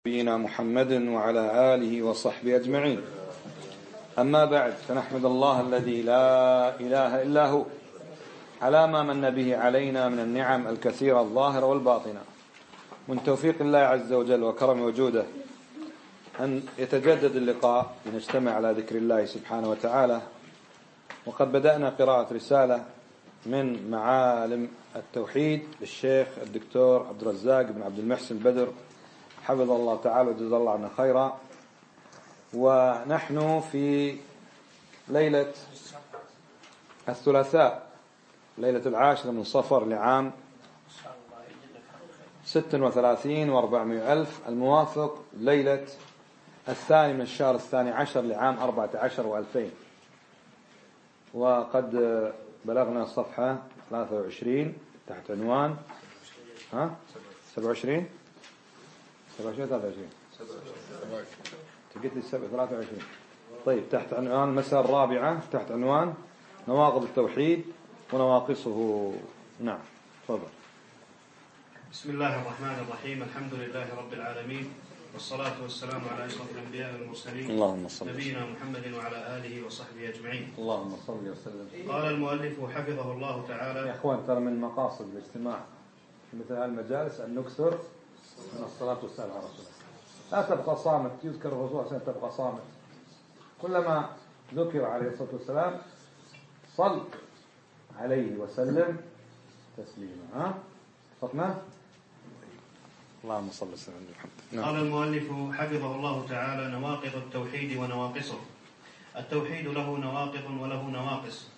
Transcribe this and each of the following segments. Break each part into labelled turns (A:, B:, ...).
A: نبينا محمد وعلى آله وصحبه أجمعين. أما بعد، فنحمد الله الذي لا إله إلا هو على ما من به علينا من النعم الكثيرة الظاهرة والباطنة، من توفيق الله عز وجل وكرم وجوده أن يتجدد اللقاء لنجتمع على ذكر الله سبحانه وتعالى. وقد بدأنا قراءة رسالة من معالم التوحيد للشيخ الدكتور عبد الرزاق بن عبد المحسن البدر حفظه الله تعالى وجزاه الله عنا خيرا. ونحن في ليلة الثلاثاء، ليلة 10 من صفر لعام 36 و400 ألف، الموافق ليلة 2 من الشهر 12 لعام 14 و2000. وقد بلغنا الصفحة 23 تحت عنوان 27 23 تقلت لي 23. طيب، تحت عنوان المسألة الرابعة تحت عنوان نواقض التوحيد ونواقصه. نعم، تفضل.
B: بسم الله الرحمن الرحيم. الحمد لله رب العالمين، والصلاة والسلام على أشرف الأنبياء والمرسلين،
A: اللهم صل
B: نبينا محمد وعلى آله وصحبه أجمعين.
A: اللهم صل وسلم.
B: قال المؤلف حفظه الله تعالى:
A: يا إخوان، ترى من مقاصد الاجتماع في مثل هالمجالس أن نكثر من الصلاة والسلام على رسول الله. لا تبقى صامت، يذكر الرسول عشان تبقى صامت. كلما ذكر عليه الصلاة والسلام صل عليه وسلم تسليما. صفنا. اللهم صل وسلم على محمد.
B: قال المؤلف حفظه الله تعالى: نواقض التوحيد ونواقصه. التوحيد له نواقض وله نواقص.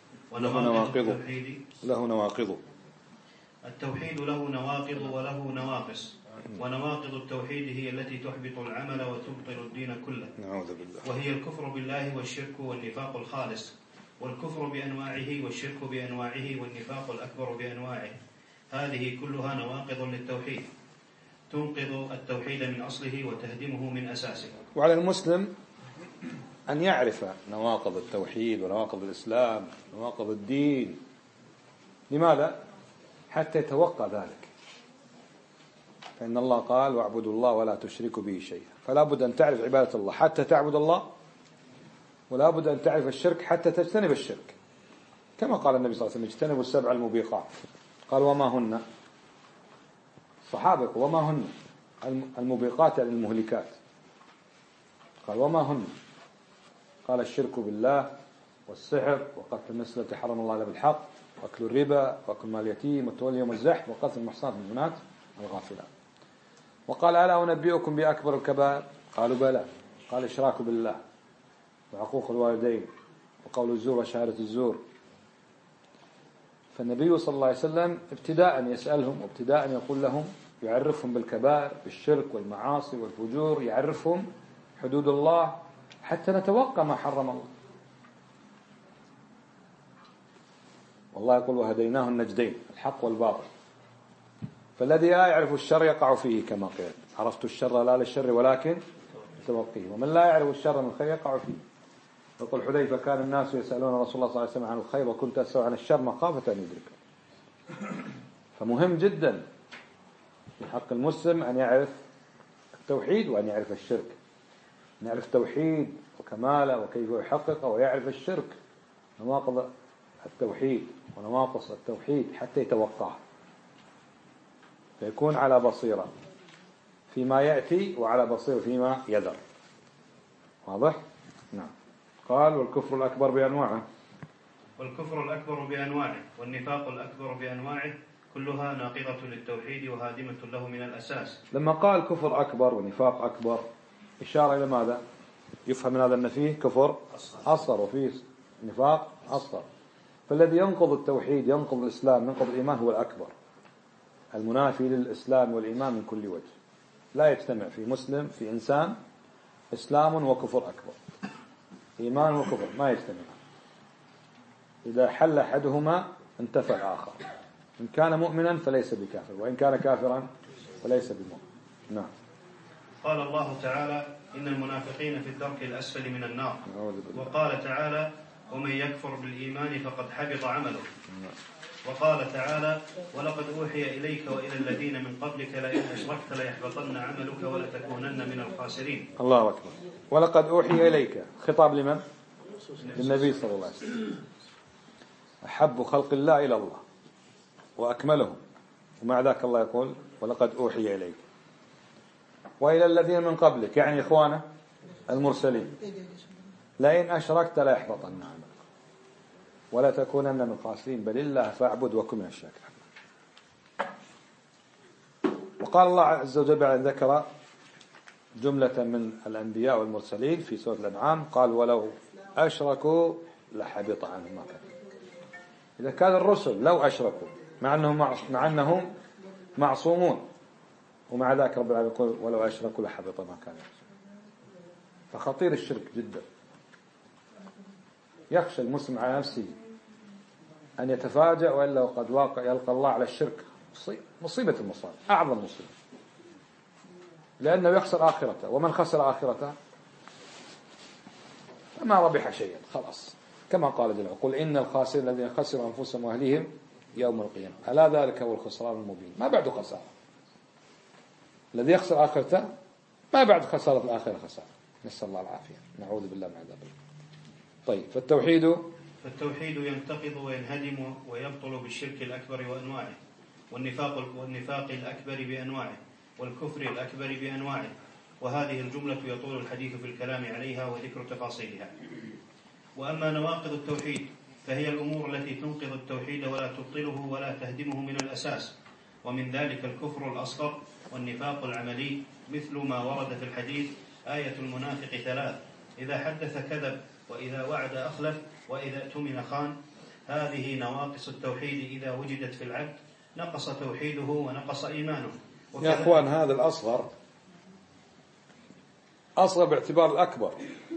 B: التوحيد له نواقض وله نواقص. ونواقض التوحيد هي التي تحبط العمل وتبطل الدين كله،
A: نعوذ بالله.
B: وهي الكفر بالله والشرك والنفاق الخالص، والكفر بأنواعه والشرك بأنواعه والنفاق الأكبر بأنواعه. هذه كلها نواقض للتوحيد تنقض التوحيد من أصله وتهدمه من أساسه.
A: وعلى المسلم أن يعرف نواقض التوحيد ونواقض الإسلام ونواقض الدين. لماذا؟ حتى يتوقع ذلك. فإن الله قال: واعبدوا الله ولا تشركوا به شيئا. فلا بد أن تعرف عبادة الله حتى تعبد الله، ولا بد أن تعرف الشرك حتى تجتنب الشرك، كما قال النبي صلى الله عليه وسلم: اجتنبوا السبع الموبقات. قال: وما هن؟ الصحابة: وما هن؟ الموبقات يعني المهلكات. قال: وما هن؟ قال: الشرك بالله، والسحر، وقتل النفس التي حرم الله إلا بالحق، وأكل الربا، وأكل مال اليتيم، والتولي يوم الزحف، وقتل المحصنات من المؤمنات الغافلات. وقال: ألا أنبئكم بأكبر الكبائر؟ قالوا: بلى. قال: الإشراك بالله، وعقوق الوالدين، وقول الزور، وشهادة الزور. فالنبي صلى الله عليه وسلم ابتداء يسألهم، وابتداء يقول لهم، يعرفهم بالكبائر، بالشرك والمعاصي والفجور، يعرفهم حدود الله حتى نتوقع ما حرم الله. والله يقول: وهديناه النجدين، الحق والباطل. فالذي لا يعرف الشر يقع فيه، كما قيل: عرفت الشر لا للشر ولكن توقيه. ومن لا يعرف الشر من الخير يقع فيه. يقول حذيفة: كان الناس يسألون رسول الله صلى الله عليه وسلم عن الخير، وكنت أسأل عن الشر مخافة أن يدرك. فمهم جدا في حق المسلم أن يعرف التوحيد وأن يعرف الشرك، أن يعرف التوحيد وكماله وكيف يحققه، ويعرف الشرك، نواقض التوحيد ونواقص التوحيد، حتى يتوقعه، فيكون على بصيرة فيما يأتي وعلى بصيرة فيما يذر. واضح؟ نعم. قال: والكفر الأكبر بأنواعه.
B: والكفر الأكبر بأنواعه والنفاق الأكبر بأنواعه كلها ناقضة للتوحيد وهادمة له من الأساس.
A: لما قال كفر أكبر ونفاق أكبر، إشارة إلى ماذا؟ يفهم من هذا أن فيه كفر أصغر وفيه نفاق أصغر. فالذي ينقض التوحيد، ينقض الإسلام، ينقض الإيمان، هو الأكبر، المنافي للإسلام والإيمان من كل وجه. لا يجتمع في مسلم، في إنسان، إسلام وكفر أكبر، إيمان وكفر، ما يجتمع. إذا حل أحدهما انتفى الآخر. إن كان مؤمنا فليس بكافر، وإن كان كافرا فليس بمؤمن. نعم.
B: قال الله تعالى: إن المنافقين في الدرك الأسفل من النار. وقال تعالى: ومن يكفر بالإيمان فقد حبط عمله. وقال تعالى: ولقد أوحي إليك وإلى الذين من قبلك لئن أشركت ليحبطن عملك ولتكونن من الخاسرين.
A: الله أكبر. ولقد أوحي إليك، خطاب لمن؟ للنبي صلى الله عليه وسلم، أحب خلق الله إلى الله وأكملهم، ومع ذاك الله يقول: ولقد أوحي إليك وإلى الذين من قبلك، يعني إخوانه المرسلين، لئن أشركت ليحبطن عملك ولا تكونن من الخاسرين، بل الله فاعبد وكن من الشاكرين. وقال الله عز وجل بعد ذكر جملة من الأنبياء والمرسلين في سورة الأنعام، قال: ولو أشركوا لحبط عنهم ما كانوا. إذا كان الرسل لو أشركوا مع أنهم معصومون، ومع ذلك رب العالمين يقول: ولو أشركوا لحبط ما كانوا. فخطير الشرك جدا. يخشى المسلم على نفسه أن يتفاجأ وإلا وقد يلقى الله على الشرك مصيبة المصائب، أعظم مصيبة، لأنه يخسر آخرته، ومن خسر آخرته فما ربح شيئا، خلاص، كما قال جل وعلا: قل إن الخاسرين الذين خسروا أنفسهم وأهليهم يوم القيامة ألا ذلك هو الخسران المبين. ما بعد خسارة، الذي يخسر آخرته ما بعد خسارة الآخرة خسارة، نسأل الله العافية، نعوذ بالله من عذاب الله. طيب،
B: فالتوحيد ينتقض وينهدم ويبطل بالشرك الأكبر وأنواعه، والنفاق الأكبر بأنواعه، والكفر الأكبر بأنواعه، وهذه الجملة يطول الحديث في الكلام عليها وذكر تفاصيلها. وأما نواقض التوحيد فهي الأمور التي تنقض التوحيد ولا تبطله ولا تهدمه من الأساس، ومن ذلك الكفر الأصغر والنفاق العملي، مثل ما ورد في الحديث: آية المنافق 3: إذا حدث كذب، وإذا وعد أخلف، وإذا اؤتمن خان. هذه نواقص التوحيد إذا وجدت في العبد نقص توحيده ونقص إيمانه.
A: يا أخوان، هذا الأصغر أصغر باعتبار الأكبر،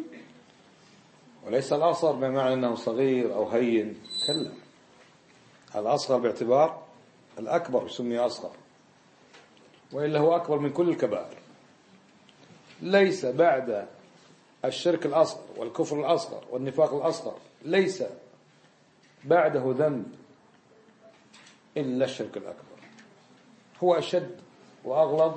A: وليس الأصغر بمعنى أنه صغير أو هين، كلا، الأصغر باعتبار الأكبر سمي أصغر، وإلا هو أكبر من كل الكبائر. ليس بعد الشرك الأصغر والكفر الأصغر والنفاق الأصغر، ليس بعده ذنب إلا الشرك الأكبر، هو أشد وأغلظ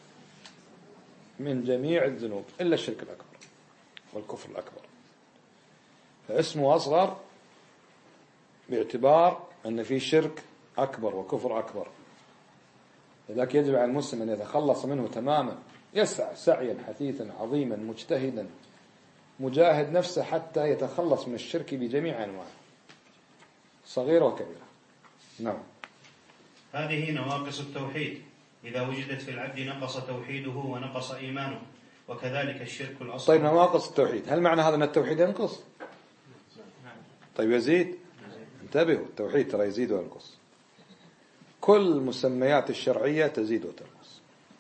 A: من جميع الذنوب إلا الشرك الأكبر والكفر الأكبر، فاسمه أصغر باعتبار أن فيه شرك أكبر وكفر أكبر. لذلك يجب على المسلم أن يتخلص منه تماما، يسعى سعيا حثيثا عظيما مجتهدا مجاهد نفسه حتى يتخلص من الشرك بجميع أنواعه، صغيرة وكبيرة. نعم.
B: هذه نواقص التوحيد إذا وجدت في العبد نقص توحيده ونقص إيمانه، وكذلك الشرك الأصغر.
A: طيب، نواقص التوحيد، هل معنى هذا أن التوحيد ينقص؟ طيب، يزيد. انتبهوا، التوحيد ترى يزيد وينقص، كل المسميات الشرعية تزيد وتنقص.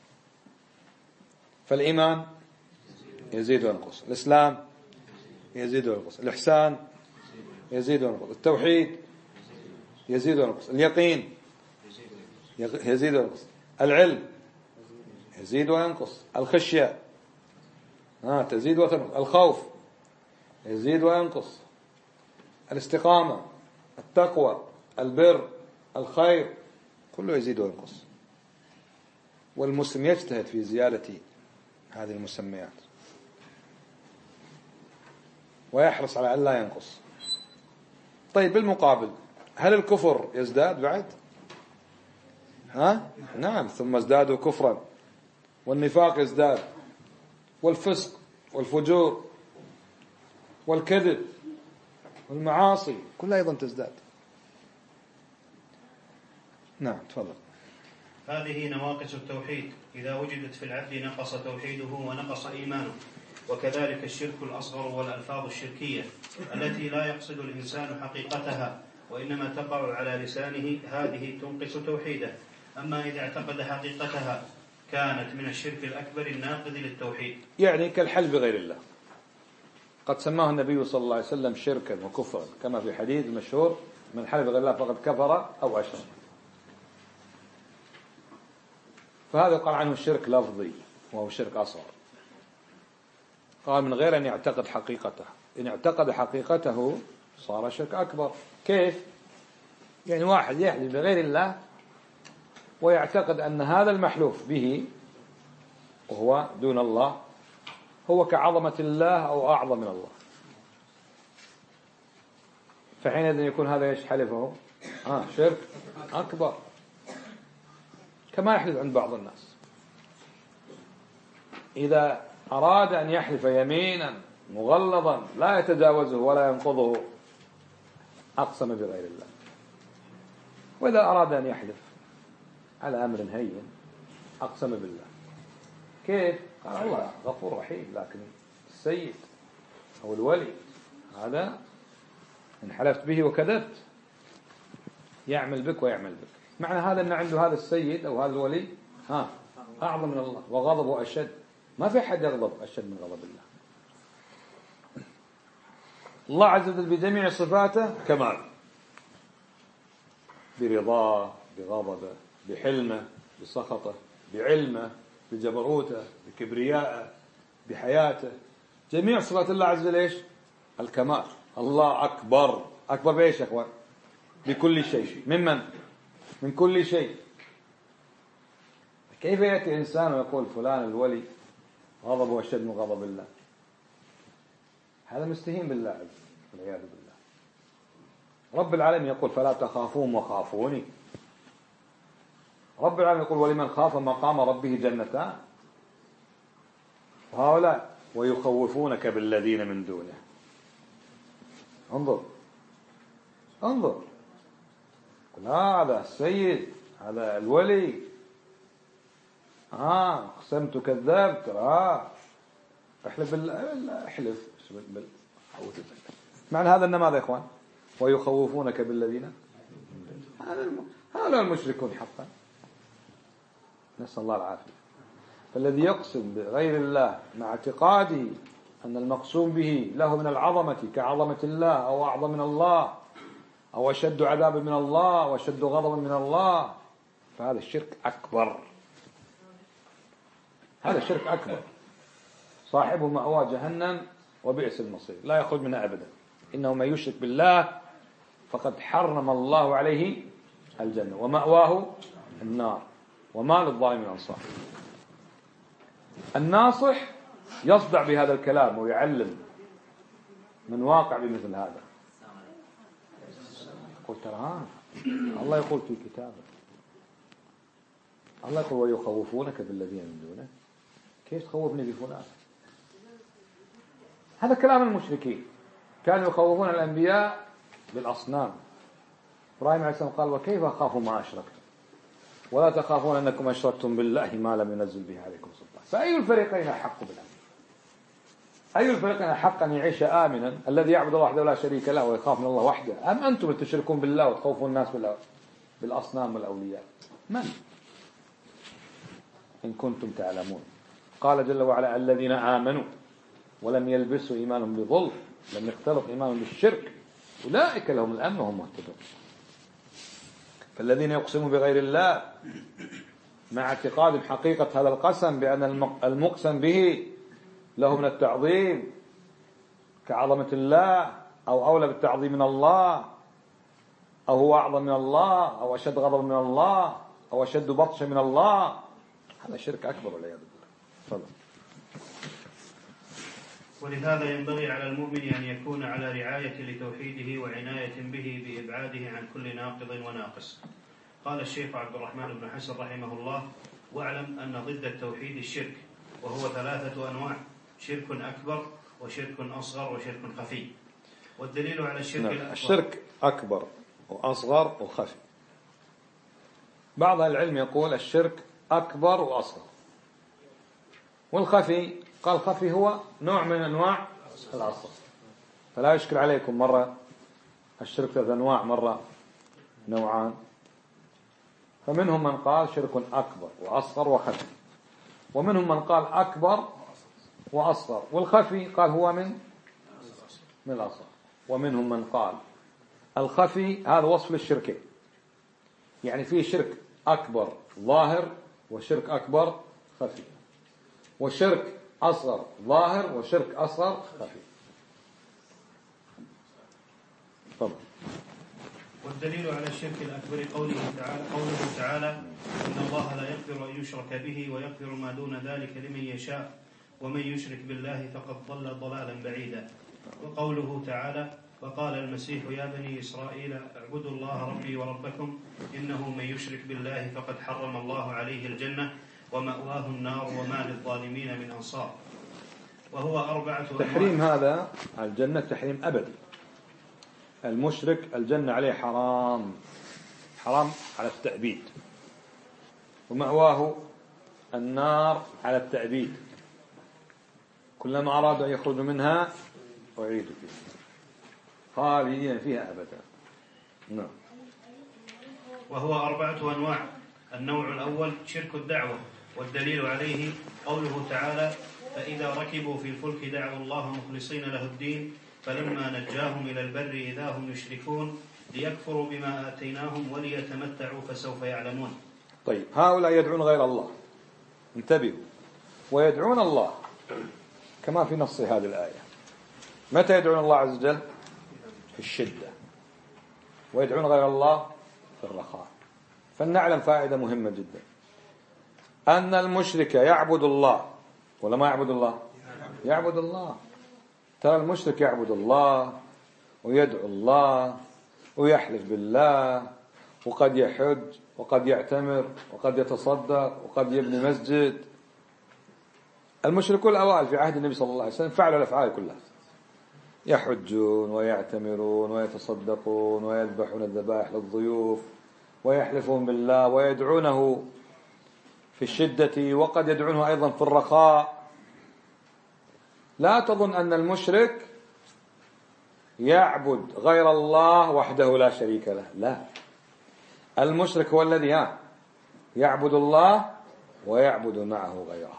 A: فالإيمان يزيد وينقص، الإسلام يزيد وينقص، الإحسان يزيد وينقص، التوحيد يزيد وينقص، اليقين يزيد وينقص، العلم يزيد وينقص، الخشية تزيد وتنقص، الخوف يزيد وينقص، الاستقامة، التقوى، البر، الخير، كله يزيد وينقص. والمسلم يجتهد في زيادة هذه المسميات ويحرص على أن لا ينقص. طيب، بالمقابل، هل الكفر يزداد بعد؟ نعم، ثم ازدادوا كفرا، والنفاق يزداد، والفسق والفجور والكذب والمعاصي كلها أيضا تزداد. نعم، تفضل.
B: هذه نواقص التوحيد إذا وجدت في العبد نقص توحيده ونقص إيمانه، وكذلك الشرك الأصغر والألفاظ الشركية التي لا يقصد الإنسان حقيقتها وإنما تقع على لسانه، هذه تنقص توحيده. أما إذا اعتقد حقيقتها كانت من الشرك الأكبر الناقض للتوحيد،
A: يعني كالحلف بغير الله، قد سماه النبي صلى الله عليه وسلم شركا وكفرا، كما في حديث المشهور: من حلف بغير الله فقد كفر أو أشرك. فهذا قال عنه الشرك لفظي وهو شرك أصغر، قال من غير أن يعتقد حقيقته. إن اعتقد حقيقته صار شرك أكبر. كيف؟ يعني واحد يحلف بغير الله ويعتقد أن هذا المحلوف به وهو دون الله هو كعظمة الله أو أعظم من الله، فحينئذ يكون هذا ايش حلفه؟ شرك أكبر، كما يحلف عند بعض الناس إذا أراد أن يحلف يمينا مغلظا لا يتجاوزه ولا ينقضه أقسم بغير الله، وإذا أراد أن يحلف على أمر هين أقسم بالله. كيف؟ قال الله غفور رحيم، لكن السيد أو الولي هذا إن حلفت به وكذبت يعمل بك ويعمل بك. معنى هذا أن عنده هذا السيد أو هذا الولي أعظم من الله وغضبه أشد، ما في أحد يغضب أشد من غضب الله. الله عز وجل بجميع صفاته كمال، برضاه، بغضبه، بحلمه، بسخطه، بعلمه، بجبروته، بكبريائه، بحياته. جميع صفات الله عز وجل ايش؟ الكمال. الله أكبر. أكبر بإيش يا أخوان؟ بكل شيء. من كل شيء. كيف يأتي إنسان ويقول فلان الولي غضبه أشد من غضب الله؟ هذا مستهين بالله عز وجل والعياذ بالله. رب العالمين يقول فلا تخافون وخافوني. رب العالمين يقول ولمن خاف مقام ربه جنتان. وهؤلاء ويخوفونك بالذين من دونه. انظر قل هذا السيد، هذا الولي، اقسمت كذبت، احلف بالله، احلف بالله. معنى هذا ان ماذا يا اخوان؟ ويخوفونك بالذين، هؤلاء المشركون حقا، نسأل الله العافية. فالذي يقسم بغير الله مع اعتقاده أن المقسوم به له من العظمة كعظمة الله أو أعظم من الله أو أشد عذابا من الله وأشد غضبا من الله، فهذا الشرك أكبر. هذا الشرك أكبر، صاحبه مأوى جهنم وبئس المصير، لا يخرج منها أبدا. إنه من يشرك بالله فقد حرم الله عليه الجنة ومأواه النار وما للظالم من أنصار. الناصح يصدع بهذا الكلام ويعلم من واقع بمثل هذا. قلت ترى الله يقول في كتابه، الله يقول ويخوفونك بالذين من دونه. كيف تخوفني بفلان؟ هذا كلام المشركين، كانوا يخوفون الأنبياء بالأصنام. إبراهيم عليه السلام قال وكيف أخاف ما أشركتم ولا تخافون أنكم أشركتم بالله ما لم ينزل به عليكم سلطان. فأي الفريقين أحق بالأمن؟ أي الفريقين أحق أن يعيش آمنا؟ الذي يعبد الله وحده لا شريك له ويخاف من الله وحده، أم أنتم تشركون بالله وتخوفون الناس بالأصنام والأولياء؟ من؟ إن كنتم تعلمون. قال جل وعلا الذين آمنوا ولم يلبسوا إيمانهم بظلم لم يختلط إيمانهم بالشرك أولئك لهم الأمن وهم مهتدون. فالذين يقسمون بغير الله مع اعتقاد حقيقة هذا القسم بأن المقسم به له من التعظيم كعظمة الله أو أولى بالتعظيم من الله أو هو أعظم من الله أو أشد غضب من الله أو أشد بطش من الله، هذا شرك أكبر والعياذ بالله. تفضل.
B: ولهذا ينبغي على المؤمن أن يكون على رعاية لتوحيده وعناية به بإبعاده عن كل ناقض وناقص. قال الشيخ عبد الرحمن بن حسن رحمه الله واعلم أن ضد التوحيد الشرك، وهو 3 أنواع: شرك أكبر وشرك أصغر وشرك خفي. والدليل على الشرك الأكبر
A: الشرك أكبر وأصغر وخفي. بعض العلم يقول الشرك أكبر وأصغر، والخفي قال خفي هو نوع من أنواع الأصغر. فلا يشكل عليكم مرة الشرك 3 أنواع مرة نوعان. فمنهم من قال شرك أكبر وأصغر وخفي، ومنهم من قال أكبر وأصغر، والخفي قال هو من الأصغر. ومنهم من قال الخفي هذا وصف للشركين، يعني فيه شرك أكبر ظاهر وشرك أكبر خفي، وشرك أصغر ظاهر وشرك أصغر خفي. طبعا.
B: والدليل على الشرك الأكبر قوله تعالى إن الله لا يغفر أن يشرك به ويغفر ما دون ذلك لمن يشاء ومن يشرك بالله فقد ضل ضلالا بعيدا. وقوله تعالى وقال المسيح يا بني إسرائيل اعبدوا الله ربي وربكم إنه من يشرك بالله فقد حرم الله عليه الجنة ومأواه النار وما للظالمين من أنصار. وهو 4
A: تحريم هذا الجنة تحريم أبدي. المشرك الجنة عليه حرام على التأبيد، ومأواه النار على التأبيد، كلما أرادوا أن يخرجوا منها أعيدوا فيها خالدين فيها أبدا. نعم.
B: وهو 4 أنواع. النوع الأول شرك الدعوة، والدليل عليه قوله تعالى فإذا ركبوا في الفلك دعوا الله مخلصين له الدين فلما نجاهم إلى البر إذا هم يشركون ليكفروا بما آتيناهم وليتمتعوا فسوف يعلمون.
A: طيب، هؤلاء يدعون غير الله، انتبهوا، ويدعون الله كما في نص هذه الآية. متى يدعون الله عز وجل؟ في الشدة، ويدعون غير الله في الرخاء. فلنعلم فائدة مهمة جدا، أن المشرك يعبد الله ولا ما يعبد الله؟ يعبد الله. ترى المشرك يعبد الله ويدعو الله ويحلف بالله، وقد يحج وقد يعتمر وقد يتصدق وقد يبني مسجد. المشركون الأوائل في عهد النبي صلى الله عليه وسلم فعلوا الأفعال كلها، يحجون ويعتمرون ويتصدقون ويذبحون الذبائح للضيوف ويحلفون بالله ويدعونه في الشدة وقد يدعونه أيضا في الرخاء. لا تظن أن المشرك يعبد غير الله وحده لا شريك له، لا. المشرك هو الذي يعبد الله ويعبد معه غيره.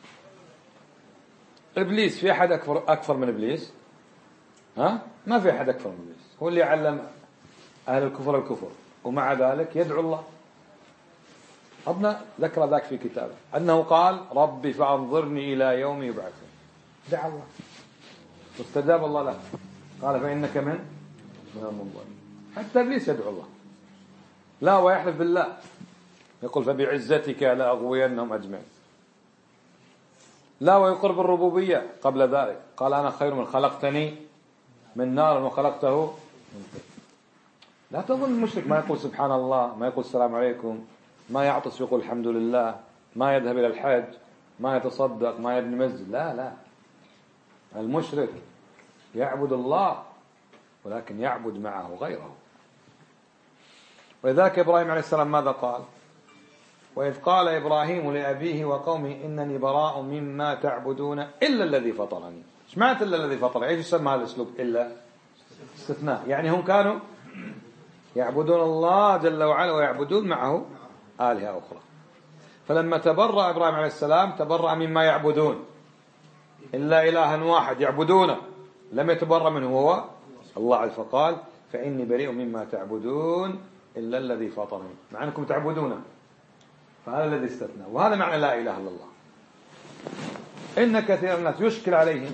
A: إبليس، في أحد أكثر من إبليس؟ ما في أحد أكثر من إبليس. هو اللي علم أهل الكفر ومع ذلك يدعو الله. ربنا ذكر ذاك في كتابه أنه قال ربي فأنظرني إلى يوم يبعثون. دعا الله واستجاب الله له، قال فإنك من المنظرين. حتى إبليس يدعو الله، لا ويحلف بالله، يقول فبعزتك لأغوينهم أجمعين. لا ويقر بالربوبية قبل ذلك، قال أنا خير من خلقتني من نار وخلقته من طين. لا تظن المشرك ما يقول سبحان الله، ما يقول السلام عليكم، ما يعطس يقول الحمد لله، ما يذهب إلى الحج، ما يتصدق، ما يبني مسجد. لا، المشرك يعبد الله ولكن يعبد معه غيره. ولذلك إبراهيم عليه السلام ماذا قال؟ وإذ قال إبراهيم لأبيه وقومه إنني براء مما تعبدون إلا الذي فطرني. ايش معنى إلا الذي فطرني؟ ايش يسمى هذا الأسلوب؟ إلا استثناء، يعني هم كانوا يعبدون الله جل وعلا ويعبدون معه آلهة أخرى. فلما تبرأ إبراهيم عليه السلام تبرأ مما يعبدون إلا إلها واحد يعبدونه، لم يتبرأ منه هو الله، فقال فإني بريء مما تعبدون إلا الذي فطرني، مع أنكم تعبدونه. فهذا الذي استثنى، وهذا معنى لا إله إلا الله. إن كثير من الناس يشكل عليهم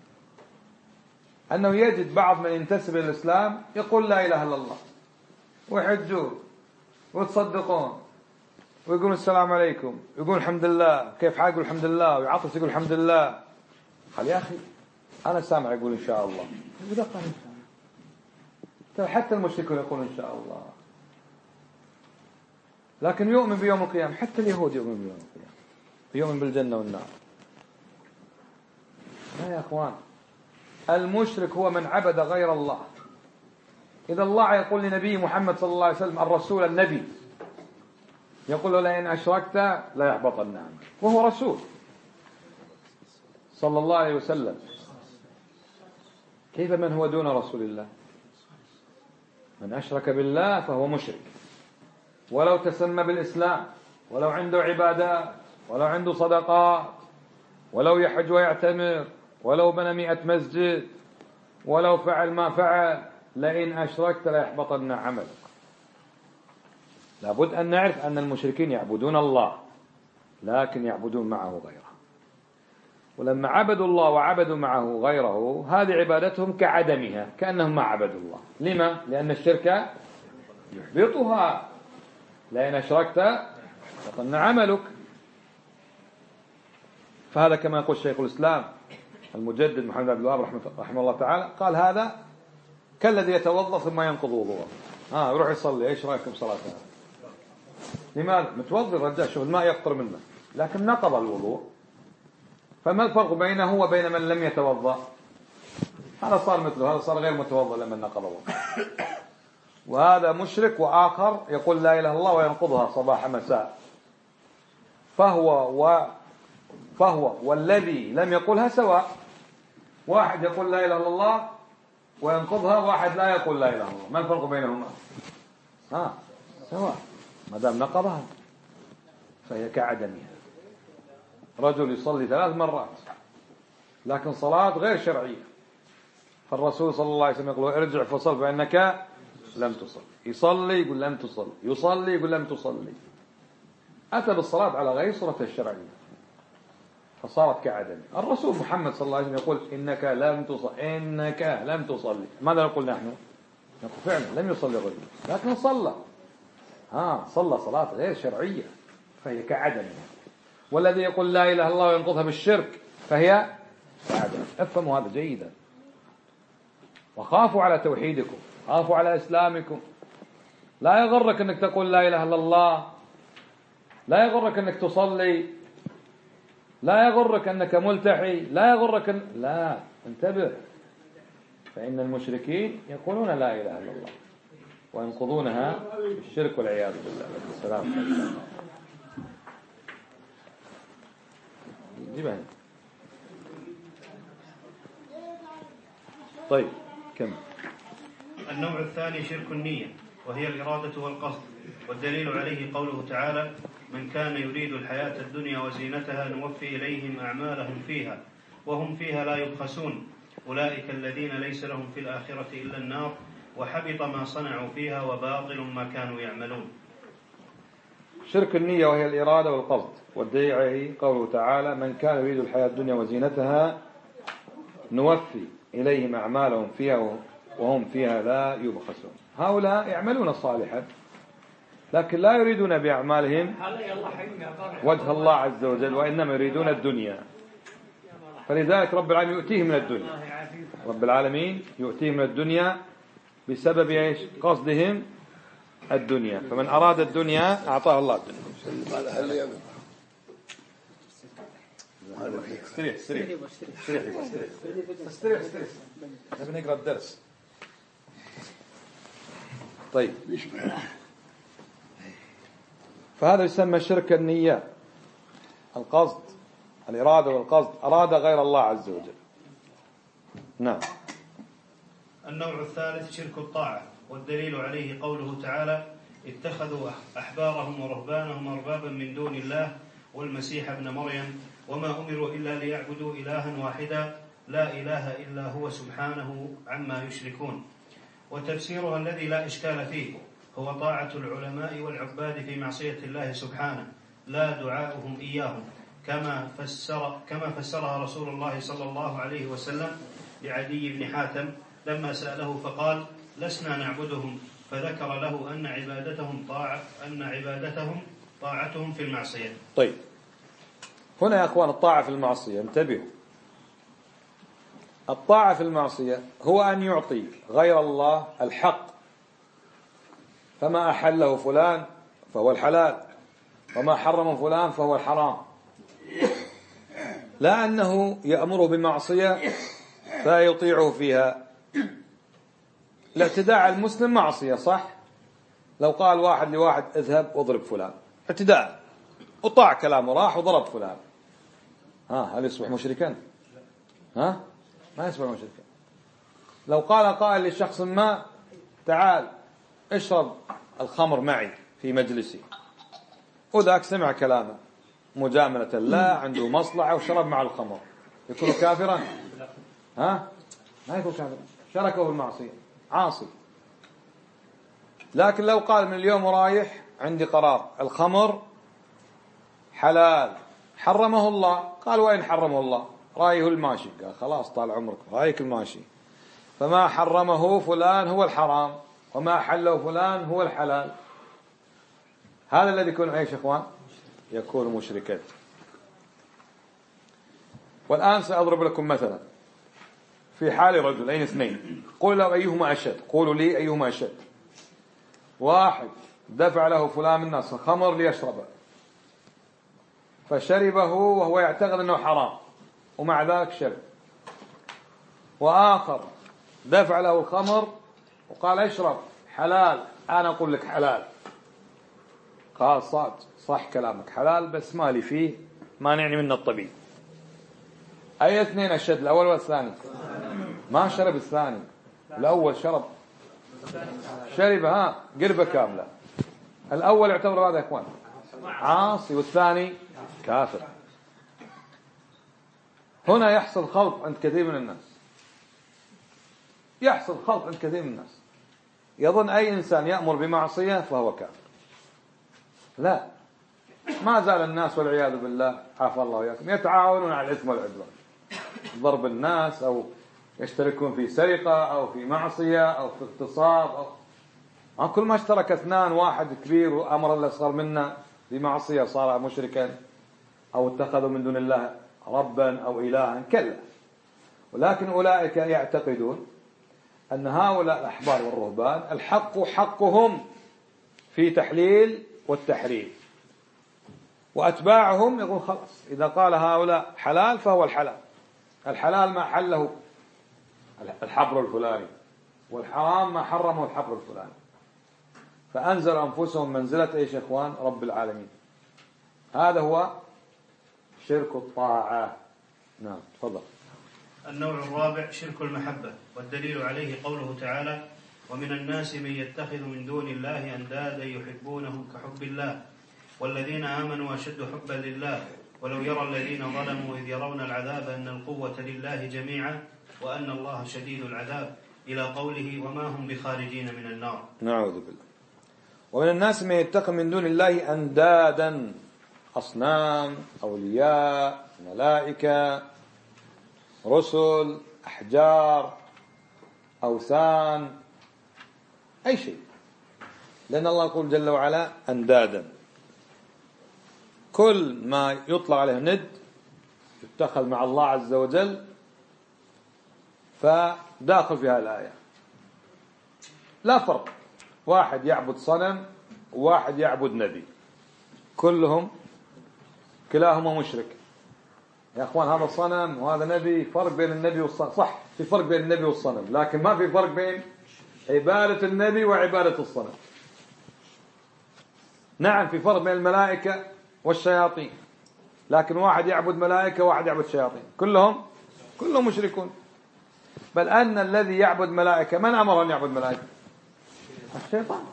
A: أنه يجد بعض من ينتسب إلى الإسلام يقول لا إله إلا الله، ويحجون ويتصدقون ويقولون السلام عليكم، يقول الحمد لله، كيف حال يقول الحمد لله، ويعطس يقول الحمد لله. قال يا أخي أنا سامع يقول إن شاء الله، وده قال إن شاء الله. حتى المشركون يقول إن شاء الله، لكن يؤمن بيوم القيامة. حتى اليهود يؤمن بيوم القيامة، يؤمن بالجنة والنار. لا يا أخوان، المشرك هو من عبد غير الله. إذا الله يقول لنبي محمد صلى الله عليه وسلم الرسول النبي، يقول له لئن أشركت لا يحبطن عملك، وهو رسول صلى الله عليه وسلم. كيف من هو دون رسول الله؟ من أشرك بالله فهو مشرك، ولو تسمى بالإسلام، ولو عنده عبادات، ولو عنده صدقات، ولو يحج ويعتمر، ولو بنى 100 مسجد، ولو فعل ما فعل، لئن أشركت لا يحبطن عملك. لابد أن نعرف أن المشركين يعبدون الله لكن يعبدون معه غيره. ولما عبدوا الله وعبدوا معه غيره هذه عبادتهم كعدمها، كأنهم ما عبدوا الله. لما؟ لأن الشرك يحبطها، لأن أشركت بطلنا عملك. فهذا كما يقول شيخ الإسلام المجدد محمد بن عبد الوهاب رحمه الله تعالى، قال هذا كالذي يتوضأ ثم ينقض وضوءه. يروح يصلي، ايش رايكم بصلاته؟ لماذا؟ متوضي الرجال، شوف الماء يقطر منه لكن نقض الوضوء. فما الفرق بينه وبين من لم يتوضأ؟ هذا صار مثله، هذا صار غير متوضأ لما نقض الوضوء، وهذا مشرك، وآخر يقول لا إله إلا الله وينقضها صباح مساء. فهو والذي لم يقولها سواء، واحد يقول لا إله إلا الله وينقضها، واحد لا يقول لا إله إلا الله. ما الفرق بينهما؟ سواء، ما دام نقضها فهي كعدمها. رجل يصلي 3 مرات لكن صلاة غير شرعية، فالرسول صلى الله عليه وسلم يقول ارجع فصل فإنك لم تصل. يصلي يقول لم تصل، يصلي يقول لم تصلي، أتى بالصلاة على غير صورتها الشرعية فصارت كعدم. الرسول محمد صلى الله عليه وسلم يقول إنك لم تصلي. ماذا نقول نحن؟ نقول فعلا لم يصلي الرجل لكن صلى، صلى صلاة غير شرعية فهي كعدم. والذي يقول لا إله إلا الله وينقضها بالشرك فهي كعدم. افهموا هذا جيدا، وخافوا على توحيدكم، خافوا على إسلامكم. لا يغرك أنك تقول لا إله إلا الله، لا يغرك أنك تصلي، لا يغرك أنك ملتحي، لا يغرك لا، انتبه، فإن المشركين يقولون لا إله إلا الله وينقضونها بالشرك والعياذ بالله. السلام عليكم. طيب كم؟
B: النوع الثاني شرك النية، وهي الإرادة والقصد، والدليل عليه قوله تعالى من كان يريد الحياة الدنيا وزينتها نوفي إليهم أعمالهم فيها وهم فيها لا يبخسون أولئك الذين ليس لهم في الآخرة إلا النار وحبط ما صنعوا فيها وباطل ما كانوا يعملون.
A: شرك النية وهي الإرادة والقصد، والدليل عليه قوله تعالى من كان يريد الحياة الدنيا وزينتها نوفي إليهم أعمالهم فيها وهم فيها لا يبخسون. هؤلاء يعملون صالحا لكن لا يريدون بأعمالهم وجه الله عز وجل، وإنما يريدون الدنيا. فلذلك رب العالمين يؤتيهم من الدنيا، رب العالمين يؤتيهم من الدنيا بسبب ايش؟ قصدهم الدنيا. فمن أراد الدنيا أعطاه الله الدنيا. استريح نبي نقرأ الدرس. طيب، فهذا يسمى شرك النية، القصد، الإرادة والقصد، أراد غير الله عز وجل. نعم.
B: النوع الثالث شرك الطاعة، والدليل عليه قوله تعالى اتخذوا أحبارهم ورهبانهم أربابا من دون الله والمسيح ابن مريم وما أمروا إلا ليعبدوا إلها واحدا لا إله إلا هو سبحانه عما يشركون. وتفسيرها الذي لا إشكال فيه هو طاعة العلماء والعباد في معصية الله سبحانه لا دعاؤهم إياهم، كما فسرها رسول الله صلى الله عليه وسلم لعدي بن حاتم لما سأله فقال لسنا نعبدهم، فذكر له أن عبادتهم طاعتهم في المعصية.
A: طيب، هنا يا أخوان الطاعة في المعصية، انتبهوا، الطاعة في المعصية هو أن يعطي غير الله الحق، فما أحله فلان فهو الحلال وما حرم فلان فهو الحرام، لا أنه يأمره بمعصية فيطيعه فيها. الاعتداء على المسلم معصية، صح؟ لو قال واحد لواحد اذهب واضرب فلان، اعتداء، وطاع كلامه، راح وضرب فلان، هل يصبح مشركا؟ ما يصبح مشركا. لو قال قائل لشخص ما تعال اشرب الخمر معي في مجلسي، وذاك سمع كلامه مجاملة لا عنده مصلحة وشرب مع الخمر، يكون كافرا؟ ما يكون كافرا، شاركه بالمعصية، عاصي. لكن لو قال من اليوم رايح عندي قرار الخمر حلال حرمه الله، قال وين حرمه الله؟ رأيه الماشي، قال خلاص طال عمرك رأيك الماشي، فما حرمه فلان هو الحرام وما حله فلان هو الحلال، هذا الذي يكون ايش يا اخوان؟ يكون مشركا. والآن سأضرب لكم مثلا في حال رجلين اثنين، قولوا له أيهما أشد، قولوا لي أيهما أشد. واحد دفع له فلان من الناس خمر ليشربه فشربه وهو يعتقد أنه حرام ومع ذلك شرب، وآخر دفع له الخمر وقال اشرب حلال، أنا أقول لك حلال، قال صح كلامك حلال بس مالي فيه مانعني منه الطبيب. أي اثنين أشد، الأول والثاني؟ ما شرب الثاني، الأول شرب قربة كاملة. الأول يعتبر هذا يا إخوان عاصي والثاني كافر. هنا يحصل خلط عند كثير من الناس، يظن أي إنسان يأمر بمعصية فهو كافر. لا، ما زال الناس والعياذ بالله عافى الله وإياكم يتعاونون على الإثم والعدوان، ضرب الناس أو يشتركون في سرقة أو في معصية أو في اغتصاب أو كل ما اشترك اثنان، واحد كبير وأمر الأصغر منا بمعصية صار مشركا أو اتخذوا من دون الله ربا أو إلها، كلا. ولكن أولئك يعتقدون أن هؤلاء الأحبار والرهبان الحق حقهم في تحليل والتحريم، وأتباعهم يقول خلاص إذا قال هؤلاء حلال فهو الحلال ما حله الحبر الفلاني، والحرام ما حرمه الحبر الفلاني، فأنزل أنفسهم منزلة إيش يا إخوان؟ رب العالمين. هذا هو شرك الطاعة. نعم تفضل.
B: النوع الرابع شرك المحبة، والدليل عليه قوله تعالى: ومن الناس من يتخذ من دون الله أندادا يحبونهم كحب الله والذين آمنوا أشد حبا لله ولو يرى الذين ظلموا إذ يرون العذاب أن القوة لله جميعا وأن الله شديد العذاب، إلى قوله: وما هم بخارجين من النار.
A: نعوذ بالله. ومن الناس من يتخذ من دون الله أندادا، أصنام، أولياء، ملائكة، رسل، أحجار، أوثان، أي شيء، لأن الله يقول جل وعلا أندادا، كل ما يطلق عليه ند يتخذ مع الله عز وجل فداخل في هذه الآية. لا فرق، واحد يعبد صنم وواحد يعبد نبي، كلاهما مشرك. يا أخوان هذا صنم وهذا نبي، فرق بين النبي والصنم، صح في فرق بين النبي والصنم، لكن ما في فرق بين عبادة النبي وعبادة الصنم. نعم في فرق بين الملائكة والشياطين، لكن واحد يعبد ملائكة وواحد يعبد شياطين، كلهم مشركون. بل أن الذي يعبد ملائكة من أمر أن يعبد ملائكة؟ الشيطان.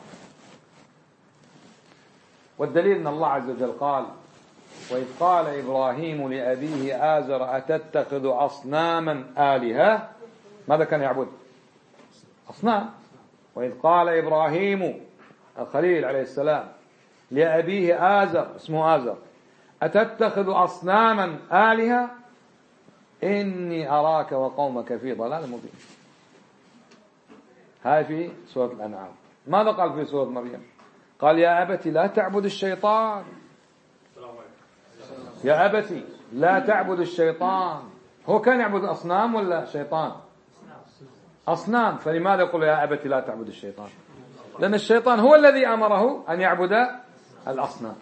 A: والدليل أن الله عز وجل قال: وإذ قال إبراهيم لأبيه آزر أتتخذ أصناما آلهة. ماذا كان يعبد؟ أصنام. وإذ قال إبراهيم الخليل عليه السلام لأبيه آزر، اسمه آزر، أتتخذ أصناما آلهة إني أراك وقومك في ضلال مبين. هاي في سورة الأنعام. ماذا قال في سورة مريم؟ قال: يا أبت لا تعبد الشيطان، يا أبتي لا تعبد الشيطان. هو كان يعبد أصنام ولا شيطان؟ أصنام. فلماذا يقول يا أبتي لا تعبد الشيطان؟ لأن الشيطان هو الذي أمره أن يعبد الأصنام.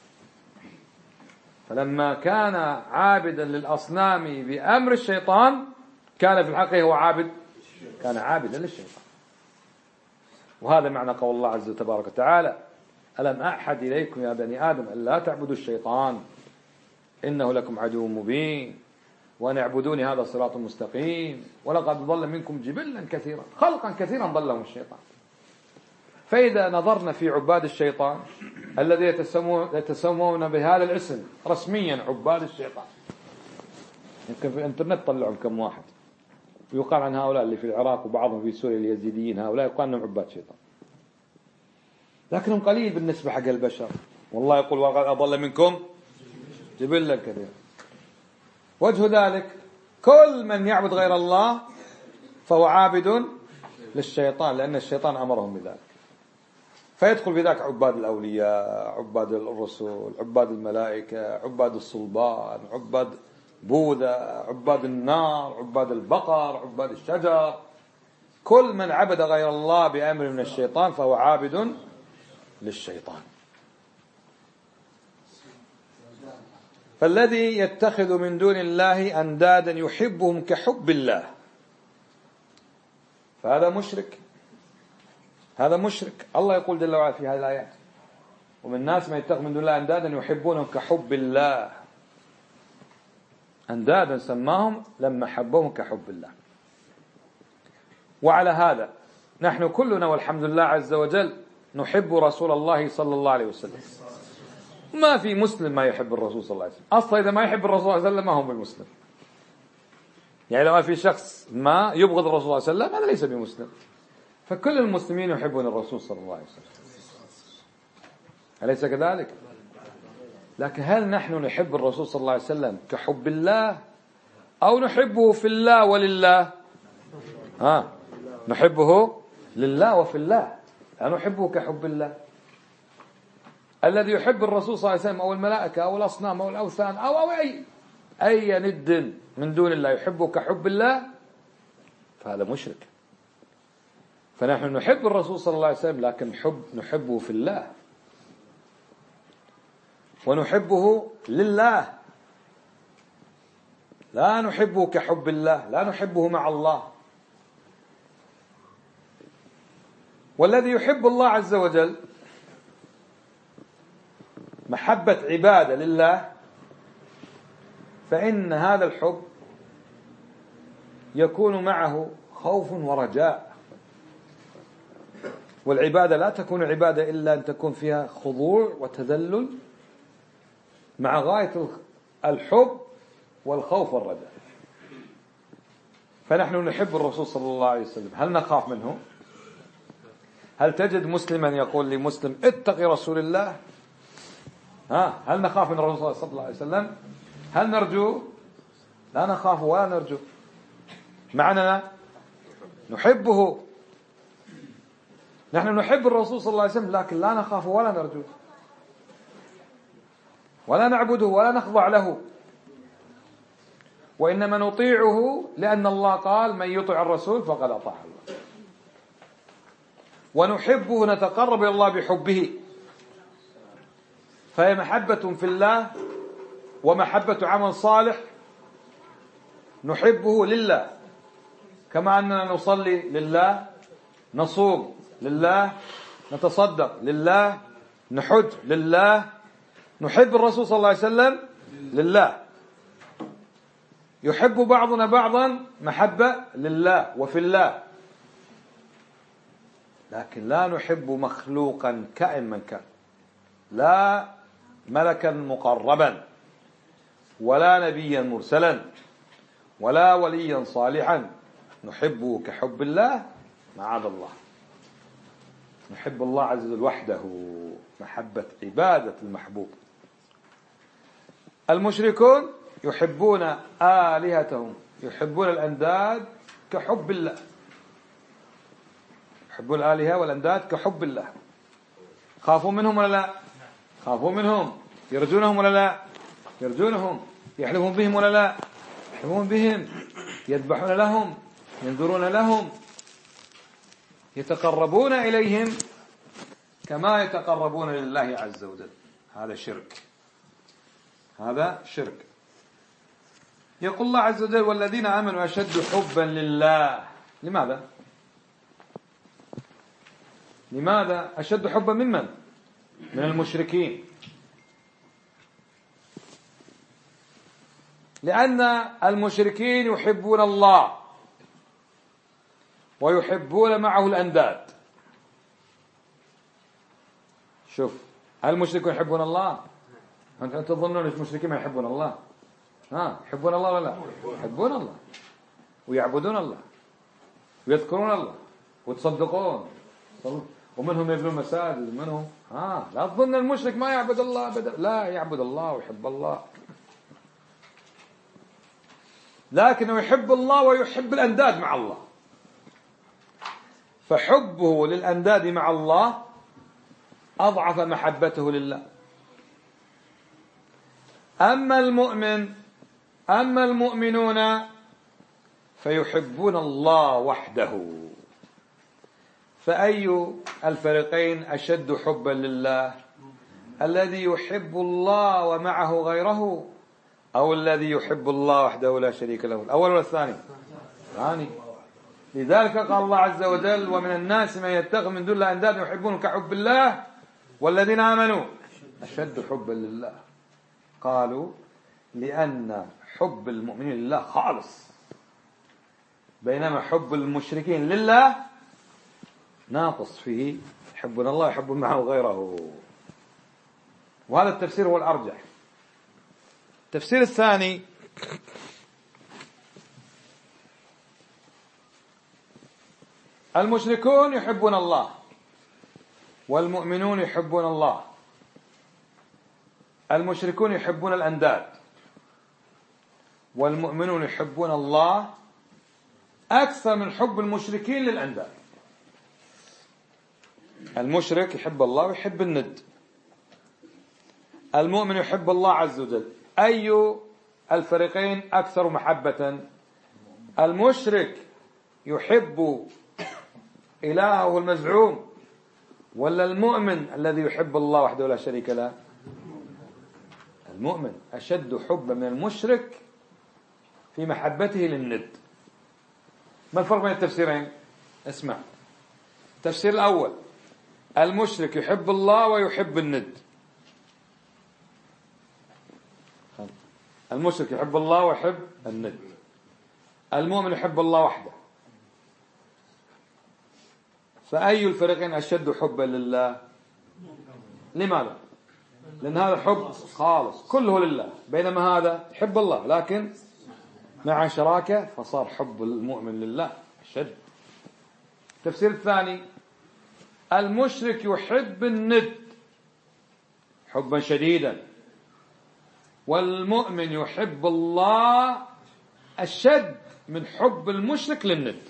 A: فلما كان عابدا للأصنام بأمر الشيطان كان في الحقيقة هو كان عابدا للشيطان. وهذا معنى قول الله عز تبارك وتعالى: ألم أعهد إليكم يا بني آدم أن لا تعبدوا الشيطان إنه لكم عدو مبين وأن اعبدوني هذا صراط مستقيم ولقد ضل منكم جبلا كثيرا، خلقا كثيرا ضلهم الشيطان. فإذا نظرنا في عباد الشيطان الذي يتسمون بهذا الاسم رسميا عباد الشيطان، يمكن في الانترنت طلعوا كم واحد ويقال عن هؤلاء اللي في العراق وبعضهم في سوريا اليزيديين، هؤلاء يقال أنهم عباد شيطان، لكنهم قليل بالنسبة حق البشر. والله يقول: وقد أضل منكم جبلا كثيرا. وجه ذلك كل من يعبد غير الله فهو عابد للشيطان، لأن الشيطان أمرهم بذلك. فيدخل بذلك عباد الأولياء، عباد الرسل، عباد الملائكة، عباد الصلبان، عباد بوذا، عباد النار، عباد البقر، عباد الشجر. كل من عبد غير الله بأمر من الشيطان فهو عابد للشيطان. فالذي يتخذ من دون الله أندادا يحبهم كحب الله فهذا مشرك. هذا مشرك. الله يقول جل وعلا في هذه الآيات: ومن الناس من يتخذ من دون الله أندادا يحبونهم كحب الله. أندادا سماهم لما حبهم كحب الله. وعلى هذا نحن كلنا والحمد لله عز وجل نحب رسول الله صلى الله عليه وسلم. ما في مسلم ما يحب الرسول صلى الله عليه وسلم. أصلا إذا ما يحب الرسول صلى الله عليه وسلم ما هو بالمسلم. يعني لو في شخص ما يبغض الرسول صلى الله عليه وسلم هذا ليس بمسلم. فكل المسلمين يحبون الرسول صلى الله عليه وسلم، أليس كذلك؟ لكن هل نحن نحب الرسول صلى الله عليه وسلم كحب الله أو نحبه في الله ولله؟ نحبه لله وفي الله، لا نحبه كحب الله. الذي يحب الرسول صلى الله عليه وسلم أو الملائكة أو الأصنام أو الأوثان أو أي ند من دون الله يحبه كحب الله فهذا مشرك. فنحن نحب الرسول صلى الله عليه وسلم لكن نحبه في الله ونحبه لله، لا نحبه كحب الله، لا نحبه مع الله. والذي يحب الله عز وجل محبة عبادة لله فإن هذا الحب يكون معه خوف ورجاء. والعبادة لا تكون عبادة إلا أن تكون فيها خضوع وتذلل مع غاية الحب والخوف والرجاء. فنحن نحب الرسول صلى الله عليه وسلم. هل نخاف منه؟ هل تجد مسلما يقول لمسلم اتقي رسول الله؟ هل نخاف من الرسول صلى الله عليه وسلم؟ هل نرجو؟ لا نخاف ولا نرجو، معننا نحبه. نحن نحب الرسول صلى الله عليه وسلم لكن لا نخاف ولا نرجو ولا نعبده ولا نخضع له، وإنما نطيعه لأن الله قال من يطع الرسول فقد أطاع الله. ونحبه نتقرب إلى الله بحبه، فهي محبة في الله ومحبة عمل صالح نحبه لله، كما أننا نصلي لله، نصوم لله، نتصدق لله، نحج لله. نحب الرسول صلى الله عليه وسلم لله. يحب بعضنا بعضا محبة لله وفي الله، لكن لا نحب مخلوقا كائن من كان، لا ملكا مقربا ولا نبيا مرسلا ولا وليا صالحا نحبه كحب الله. معاذ الله. نحب الله عز وجل وحده محبة عبادة المحبوب. المشركون يحبون آلهتهم، يحبون الأنداد كحب الله، يحبون الآلهة والأنداد كحب الله. خافوا منهم ولا لا؟ خافوا منهم. يرجونهم ولا لا؟ يرجونهم. يحلفون بهم ولا لا؟ يحلفون بهم. يذبحون لهم، ينذرون لهم، يتقربون إليهم كما يتقربون لله عز وجل. هذا شرك، هذا شرك. يقول الله عز وجل والذين آمنوا أشد حبا لله. لماذا؟ لماذا أشد حبا ممن؟ من المشركين. لأن المشركين يحبون الله ويحبون معه الأنداد. شوف، هل المشركون يحبون الله؟ أنتم تظنون المشركين ما يحبون الله؟ يحبون الله ولا لا؟ يحبون الله ويعبدون الله ويذكرون الله ويتصدقون، ومنهم يبنون مساجد، منهم لا تظن المشرك ما يعبد الله أبدا، لا يعبد الله ويحب الله. لكنه يحب الله ويحب الأنداد مع الله، فحبه للأنداد مع الله أضعف محبته لله. أما المؤمنون فيحبون الله وحده. فأي الفريقين أشد حبا لله؟ الذي يحب الله ومعه غيره، أو الذي يحب الله وحده لا شريك له؟ الأول ولا الثاني؟ الثاني. لذلك قال الله عز وجل: ومن الناس من يتخذ من دون الله أندادا يحبون كحب الله والذين آمنوا أشد حبا لله. قالوا لأن حب المؤمنين لله خالص، بينما حب المشركين لله ناقص، فيه يحبون الله يحبون معه غيره. وهذا التفسير هو الأرجح. التفسير الثاني: المشركون يحبون الله والمؤمنون يحبون الله. المشركون يحبون الأنداد والمؤمنون يحبون الله أكثر من حب المشركين للأنداد. المشرك يحب الله ويحب الند، المؤمن يحب الله عز وجل. أي الفريقين أكثر محبة؟ المشرك يحب إلهه المزعوم، ولا المؤمن الذي يحب الله وحده لا شريك له؟ المؤمن أشد حبا من المشرك في محبته للند. ما الفرق بين التفسيرين؟ اسمع. التفسير الأول: المشرك يحب الله ويحب الند. المشرك يحب الله ويحب الند. المؤمن يحب الله وحده. فأي الفريقين أشد حبا لله؟ لماذا؟ لأن هذا حب خالص كله لله، بينما هذا يحب الله لكن مع شراكة، فصار حب المؤمن لله أشد. التفسير الثاني: المشرك يحب الند حبا شديدا، والمؤمن يحب الله أشد من حب المشرك للند.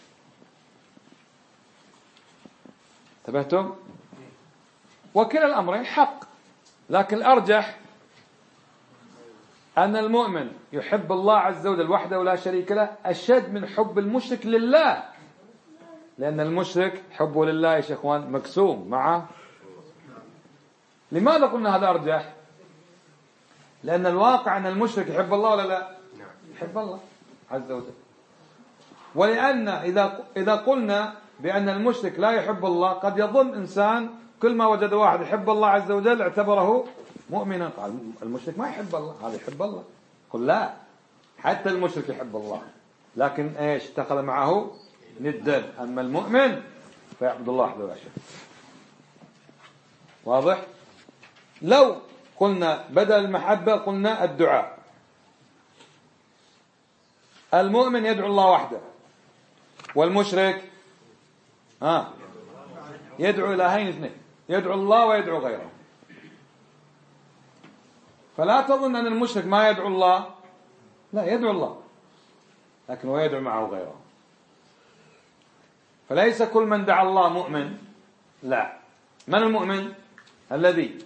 A: انتبهتم؟ وكلا الأمرين حق، لكن الأرجح أن المؤمن يحب الله عز وجل وحده ولا شريك له أشد من حب المشرك لله، لأن المشرك حبه لله يا شيخوان مقسوم معه. لماذا قلنا هذا أرجح؟ لأن الواقع أن المشرك يحب الله ولا لا؟ يحب الله عز وجل. ولأن إذا قلنا بأن المشرك لا يحب الله، قد يظن إنسان كل ما وجد واحد يحب الله عز وجل اعتبره مؤمنا، قال المشرك ما يحب الله، هذا يحب الله. قل لا، حتى المشرك يحب الله، لكن ايش؟ اتخذ معه ندا. أما المؤمن فيعبد الله وحده لا شريك له. واضح؟ لو قلنا بدل المحبة قلنا الدعاء، المؤمن يدعو الله وحده، والمشرك يدعو إلهين اثنين، يدعو الله ويدعو غيره. فلا تظن أن المشرك ما يدعو الله، لا، يدعو الله لكن هو يدعو معه غيره. فليس كل من دعا الله مؤمن، لا. من المؤمن؟ الذي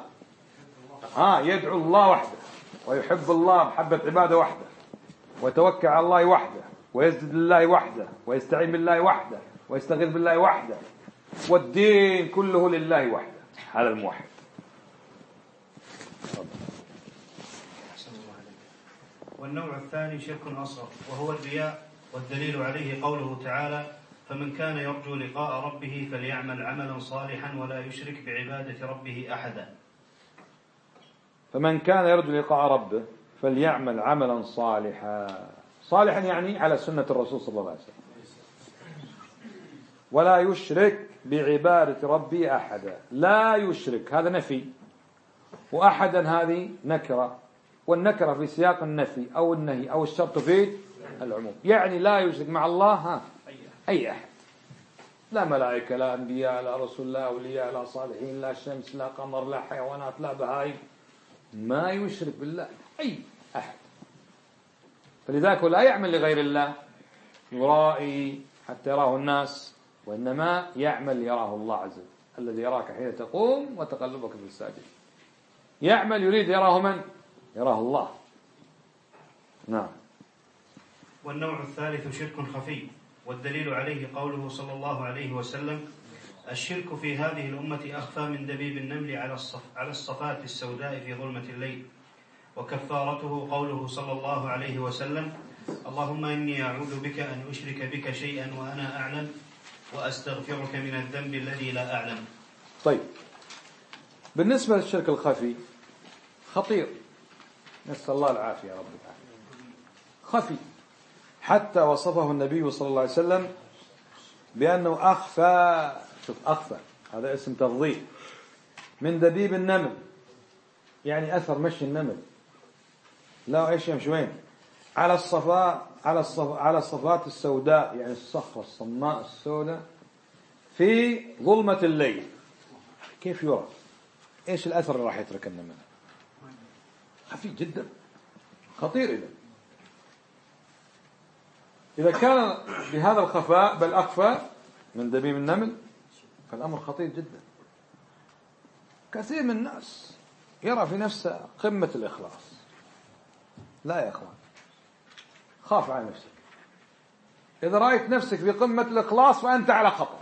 A: يدعو الله وحده ويحب الله محبة عباده وحده، ويتوكل على الله وحده، ويسجد لله وحده، ويستعين بالله وحده، ويستغيث بالله وحده، والدين كله لله وحده. هذا الموحد.
B: والنوع الثاني شرك أصغر وهو الرياء، والدليل عليه قوله تعالى: فمن كان يرجو لقاء ربه فليعمل عملا صالحا ولا يشرك بعبادة ربه أحدا.
A: فمن كان يرجو لقاء ربه فليعمل عملا صالحا. صالحا يعني على سنة الرسول صلى الله عليه وسلم. ولا يشرك بعبادة ربه أحدا. لا يشرك هذا نفي، وأحدا هذه نكرة، والنكرة في سياق النفي أو النهي أو الشرط في العموم. يعني لا يشرك مع الله أي أحد، لا ملائكة، لا أنبياء، لا رسول، لا أولياء، لا صالحين، لا شمس، لا قمر، لا حيوانات، لا بهائم. ما يشرك بالله أي أحد. فلذلك هو لا يعمل لغير الله يرائي حتى يراه الناس، وإنما يعمل يراه الله عز وجل الذي يراك حين تقوم وتقلبك في الساجد. يعمل يريد يراه من؟ يراه الله. نعم.
B: والنوع الثالث شرك خفي، والدليل عليه قوله صلى الله عليه وسلم: الشرك في هذه الأمة أخفى من دبيب النمل على الصفات السوداء في ظلمة الليل. وكفارته قوله صلى الله عليه وسلم: اللهم إني أعوذ بك أن أشرك بك شيئا وأنا أعلم، وأستغفرك من الذنب الذي لا أعلم.
A: طيب، بالنسبة للشرك الخفي خطير، نسأل الله العافية يا رب العالمين. خفي حتى وصفه النبي صلى الله عليه وسلم بأنه أخفى، شوف أخفى هذا اسم تفضيل، من دبيب النمل، يعني أثر مشي النمل. لا إيش يمشي وين؟ على الصفات السوداء، يعني الصخرة الصماء السوداء في ظلمة الليل. كيف يرى؟ إيش الأثر اللي راح يترك النمل؟ خفي جدا، خطير. إذا كان بهذا الخفاء بل أخفى من دبيب النمل فالأمر خطير جدا. كثير من الناس يرى في نفسه قمة الإخلاص. لا يا أخوان، خاف على نفسك. إذا رأيت نفسك في قمة الإخلاص فأنت على خطر.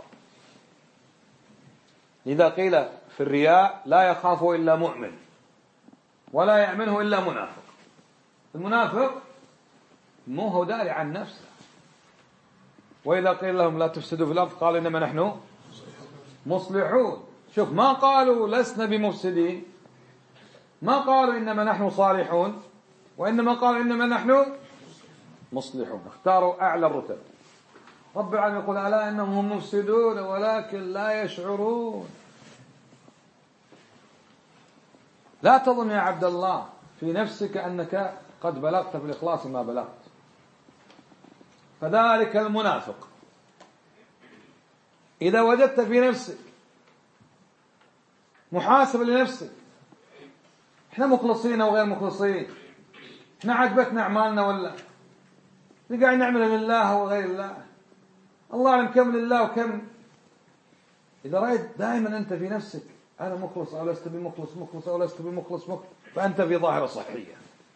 A: لذا قيل في الرياء: لا يخافه إلا مؤمن ولا يأمنه إلا منافق. المنافق مو هو داري عن نفسه. وإذا قيل لهم لا تفسدوا في الأرض قالوا إنما نحن مصلحون. شوف، ما قالوا لسنا بمفسدين، ما قالوا إنما نحن صالحون، وإنما قالوا إنما نحن مصلحون. اختاروا أعلى الرتب. رب العالمين يقول: ألا إنهم هم مفسدون ولكن لا يشعرون. لا تظن يا عبد الله في نفسك أنك قد بلغت في الإخلاص ما بلغت. فذلك المنافق إذا وجدت في نفسك محاسبة لنفسك، احنا مخلصين أو غير مخلصين، احنا عجبتنا أعمالنا ولا قاعد نعمل لله وغير الله، الله أعلم كم لله وكم. إذا رأيت دائما أنت في نفسك أنا مخلص أو لست بمخلص، مخلص أو لست بمخلص، فأنت في ظاهرة صحية.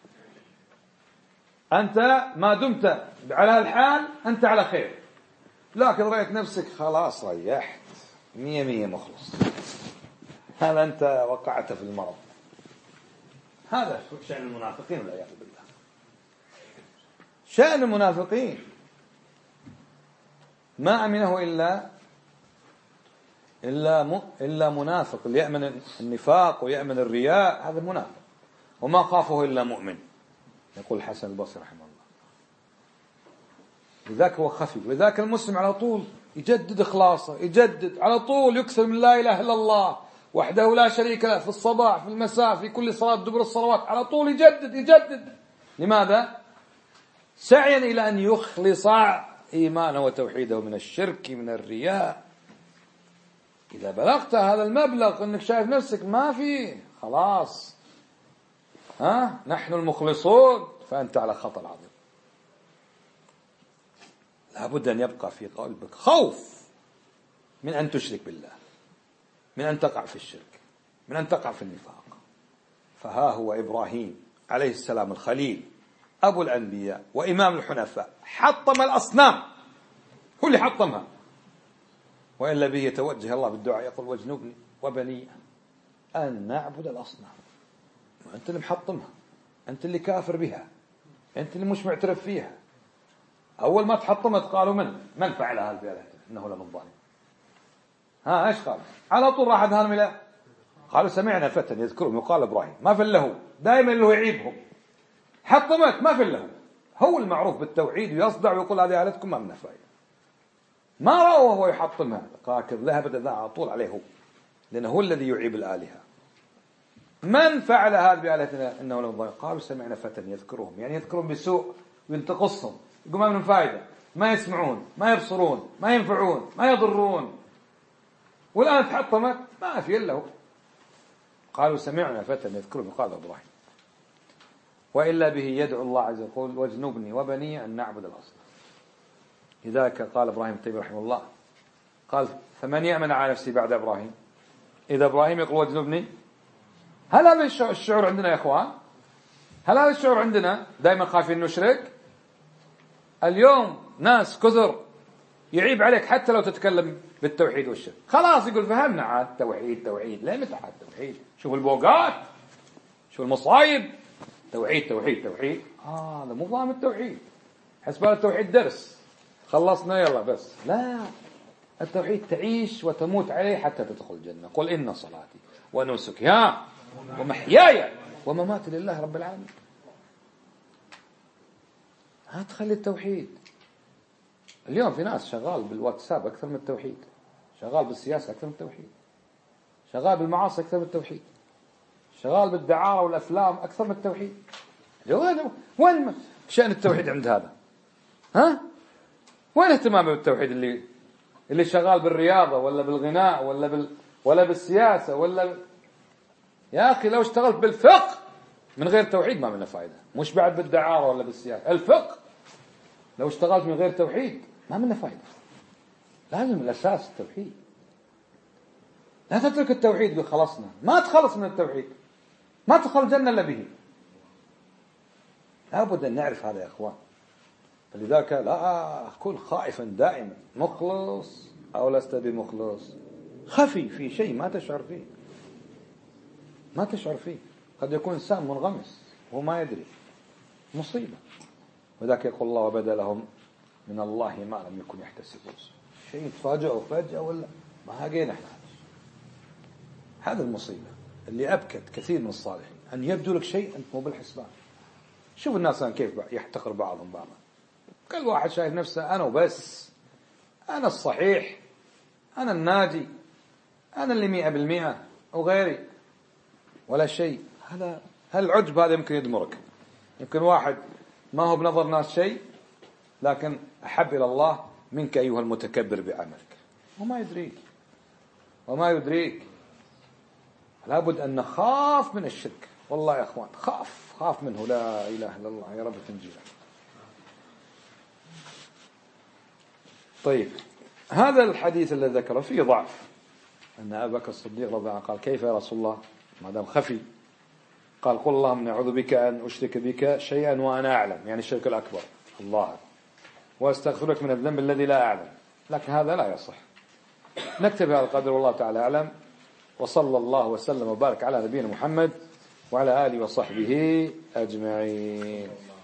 A: أنت ما دمت على الحال أنت على خير. لكن رأيت نفسك خلاص ريحت 100 مخلص، هذا أنت وقعت في المرض. هذا شأن المنافقين والعياذ بالله. شأن المنافقين ما أمنه إلا منافق. اللي يأمن النفاق ويأمن الرياء هذا منافق. وما خافه إلا مؤمن، يقول الحسن البصري رحمه الله. لذلك هو خفي. ولذلك المسلم على طول يجدد إخلاصه، يجدد على طول، يكثر من لا إله إلا الله وحده لا شريك له في الصباح في المساء في كل صلاة دبر الصلوات، على طول يجدد. لماذا؟ سعيا إلى أن يخلص إيمانه وتوحيده من الشرك من الرياء. إذا بلغت هذا المبلغ أنك شايف نفسك ما فيه خلاص، نحن المخلصون، فأنت على خطر عظيم. لابد أن يبقى في قلبك خوف من أن تشرك بالله، من أن تقع في الشرك، من أن تقع في النفاق. فها هو إبراهيم عليه السلام الخليل أبو الأنبياء وإمام الحنفاء حطم الأصنام، هو اللي حطمها. وإلا به يتوجه الله بالدعاء يقول: واجنبني وبني أن نعبد الأصنام. وأنت اللي محطمها، أنت اللي كافر بها، أنت اللي مش معترف فيها. أول ما تحطمت قالوا من فعل هذا بآلهتنا إنه لمن ظالم. إيش قال؟ على طول راح أذهان إلى قالوا: سمعنا فتى يذكرهم يقال إبراهيم. ما في له دائما اللي هو يعيبهم. حطمت ما في له، هو المعروف بالتوحيد ويصدع ويقول هذه آلهتكم ما من فائدة. ما رأوا وهو يحطمها، لكن ذهبت ذا على طول عليه هو، لأنه هو الذي يعيب الآلهة. من فعل هذا بآلهتنا إنه لمن ظالم. قالوا: سمعنا فتى يذكرهم، يعني يذكرهم بسوء وينتقصهم، يقول ما من فائدة، ما يسمعون ما يبصرون ما ينفعون ما يضرون. والآن تحطمت ما في إلا هو. قالوا: سمعنا فتى يذكرهم يقال إبراهيم. وإلا به يدعو الله عز وجل واجنبني وبني أن نعبد الأصنام. لذلك قال إبراهيم الطيبي رحمه الله قال فمن يأمن على نفسه بعد إبراهيم؟ إذا إبراهيم يقول واجنبني، هل هذا الشعور عندنا يا إخوان؟ هل هذا الشعور عندنا دائما خايفين نشرك؟ اليوم ناس كثر يعيب عليك حتى لو تتكلم بالتوحيد والشرك، خلاص يقول فهمنا عاد توحيد لا متى عاد توحيد، شوف البوقات، شوف المصايب، توحيد هذا مو فاهم التوحيد، حسب التوحيد درس خلصنا يلا بس. لا، التوحيد تعيش وتموت عليه حتى تدخل الجنة. قل إن صلاتي ونسكي ومحياي ومماتي لله رب العالمين. ها تخلي التوحيد. اليوم في ناس شغال بالواتساب أكثر من التوحيد، شغال بالسياسة أكثر من التوحيد، شغال بالمعاصي أكثر من التوحيد، شغال بالدعارة والأفلام أكثر من التوحيد. وين شأن التوحيد عند هذا؟ ها؟ وين اهتمامه بالتوحيد اللي شغال بالرياضة ولا بالغناء ولا بالسياسة يا أخي لو اشتغلت بالفقه من غير توحيد ما منه فائدة، مش بعد بالدعارة ولا بالسياسة، الفقه لو اشتغلت من غير توحيد ما منه فائدة. لازم الأساس التوحيد. لا تترك التوحيد بخلصنا، ما تخلص من التوحيد، ما تدخل الجنة إلا به. لابد أن نعرف هذا يا إخوان. فلذلك لا أكون خائفا دائما، مخلص أو لست بمخلص، خفي في شيء ما تشعر فيه، قد يكون إنسان منغمس وهو ما يدري، مصيبة. وذاك يقول الله وبدا لهم من الله ما لم يكن يحتسبون، شيء تفاجئوا فجأة ولا ما هاجينا احنا. هذا المصيبة اللي أبكت كثير من الصالحين، أن يبدو لك شيء أنت مو بالحسبان. شوف الناس كيف يحتقر بعضهم بعضا، كل واحد شايف نفسه أنا وبس، أنا الصحيح، أنا الناجي، أنا اللي 100% وغيري ولا شيء. هذا العجب هذا يمكن يدمرك. يمكن واحد ما هو بنظر ناس شيء، لكن أحب إلى الله منك أيها المتكبر بعملك، وما يدريك. لابد أن نخاف من الشرك، والله يا أخوان خاف منه، لا إله إلا الله، يا رب تنجينا. طيب، هذا الحديث الذي ذكره فيه ضعف، أن أبا بكر الصديق رضي الله عنه قال كيف يا رسول الله ما دام خفي؟ قال قل اللهم أعوذ بك أن أشرك بك شيئا وأنا أعلم، يعني الشرك الأكبر، الله، وأستغفرك من الذنب الذي لا أعلم. لكن هذا لا يصح. نكتفي هذا القدر والله تعالى أعلم، وصلى الله وسلم وبارك على نبينا محمد وعلى آله وصحبه أجمعين.